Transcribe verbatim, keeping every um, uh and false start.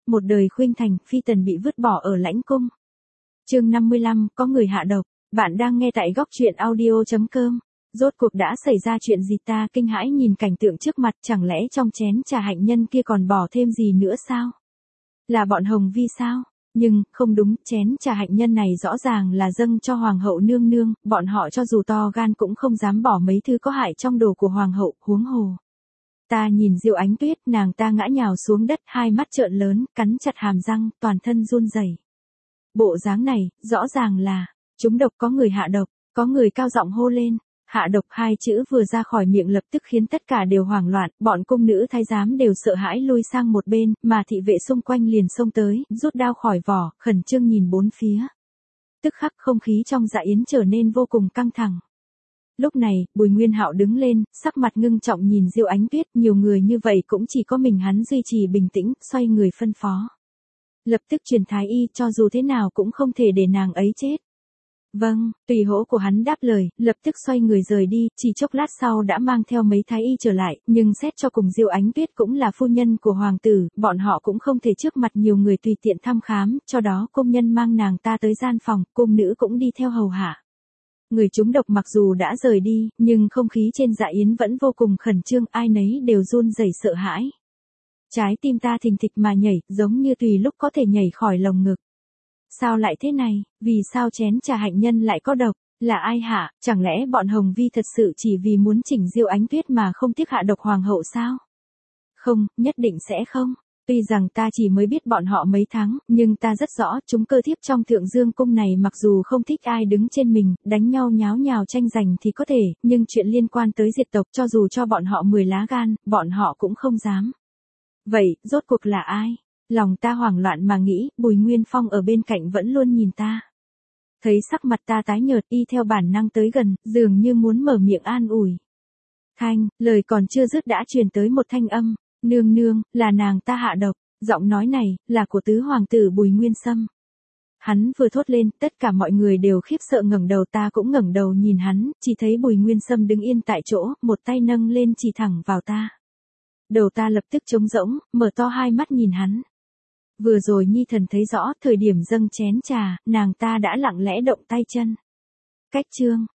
một đời khuynh thành, phi tần bị vứt bỏ ở lãnh cung. Chương năm mươi lăm, có người hạ độc. Bạn đang nghe tại góc truyện audio chấm com. Rốt cuộc đã xảy ra chuyện gì ta kinh hãi nhìn cảnh tượng trước mặt, chẳng lẽ trong chén trà hạnh nhân kia còn bỏ thêm gì nữa sao? Là bọn Hồng Vi sao? Nhưng, không đúng, chén trà hạnh nhân này rõ ràng là dâng cho Hoàng hậu nương nương, bọn họ cho dù to gan cũng không dám bỏ mấy thứ có hại trong đồ của Hoàng hậu, huống hồ. Ta nhìn Diệu Ánh Tuyết, nàng ta ngã nhào xuống đất, hai mắt trợn lớn, cắn chặt hàm răng, toàn thân run rẩy. Bộ dáng này, rõ ràng là, trúng độc, có người hạ độc, có người cao giọng hô lên. Hạ độc hai chữ vừa ra khỏi miệng lập tức khiến tất cả đều hoảng loạn, bọn cung nữ thái giám đều sợ hãi lui sang một bên, mà thị vệ xung quanh liền xông tới, rút đao khỏi vỏ, khẩn trương nhìn bốn phía. Tức khắc không khí trong dạ yến trở nên vô cùng căng thẳng. Lúc này, Bùi Nguyên Hạo đứng lên, sắc mặt ngưng trọng nhìn Diệu Ánh Tuyết, nhiều người như vậy cũng chỉ có mình hắn duy trì bình tĩnh, xoay người phân phó. Lập tức truyền thái y, cho dù thế nào cũng không thể để nàng ấy chết. Vâng, tùy hỗ của hắn đáp lời, lập tức xoay người rời đi, chỉ chốc lát sau đã mang theo mấy thái y trở lại, nhưng xét cho cùng Diệu Ánh Tuyết cũng là phu nhân của hoàng tử, bọn họ cũng không thể trước mặt nhiều người tùy tiện thăm khám, cho đó công nhân mang nàng ta tới gian phòng, cung nữ cũng đi theo hầu hạ. Người trúng độc mặc dù đã rời đi, nhưng không khí trên dạ yến vẫn vô cùng khẩn trương, ai nấy đều run rẩy sợ hãi. Trái tim ta thình thịch mà nhảy, giống như tùy lúc có thể nhảy khỏi lồng ngực. Sao lại thế này, vì sao chén trà hạnh nhân lại có độc, là ai hạ, chẳng lẽ bọn Hồng Vi thật sự chỉ vì muốn chỉnh Diệu Ánh Tuyết mà không tiếc hạ độc hoàng hậu sao? Không, nhất định sẽ không. Tuy rằng ta chỉ mới biết bọn họ mấy tháng, nhưng ta rất rõ chúng cơ thiếp trong Thượng Dương cung này mặc dù không thích ai đứng trên mình, đánh nhau nháo nhào tranh giành thì có thể, nhưng chuyện liên quan tới diệt tộc cho dù cho bọn họ mười lá gan, bọn họ cũng không dám. Vậy, rốt cuộc là ai? Lòng ta hoảng loạn mà nghĩ, Bùi Nguyên Phong ở bên cạnh vẫn luôn nhìn ta. Thấy sắc mặt ta tái nhợt, y theo bản năng tới gần, dường như muốn mở miệng an ủi. Thanh, lời còn chưa dứt đã truyền tới một thanh âm, nương nương, là nàng ta hạ độc, giọng nói này, là của tứ hoàng tử Bùi Nguyên Sâm. Hắn vừa thốt lên, tất cả mọi người đều khiếp sợ ngẩng đầu, ta cũng ngẩng đầu nhìn hắn, chỉ thấy Bùi Nguyên Sâm đứng yên tại chỗ, một tay nâng lên chỉ thẳng vào ta. Đầu ta lập tức trống rỗng, mở to hai mắt nhìn hắn. Vừa rồi nhi thần thấy rõ, thời điểm dâng chén trà, nàng ta đã lặng lẽ động tay chân. Cách chương,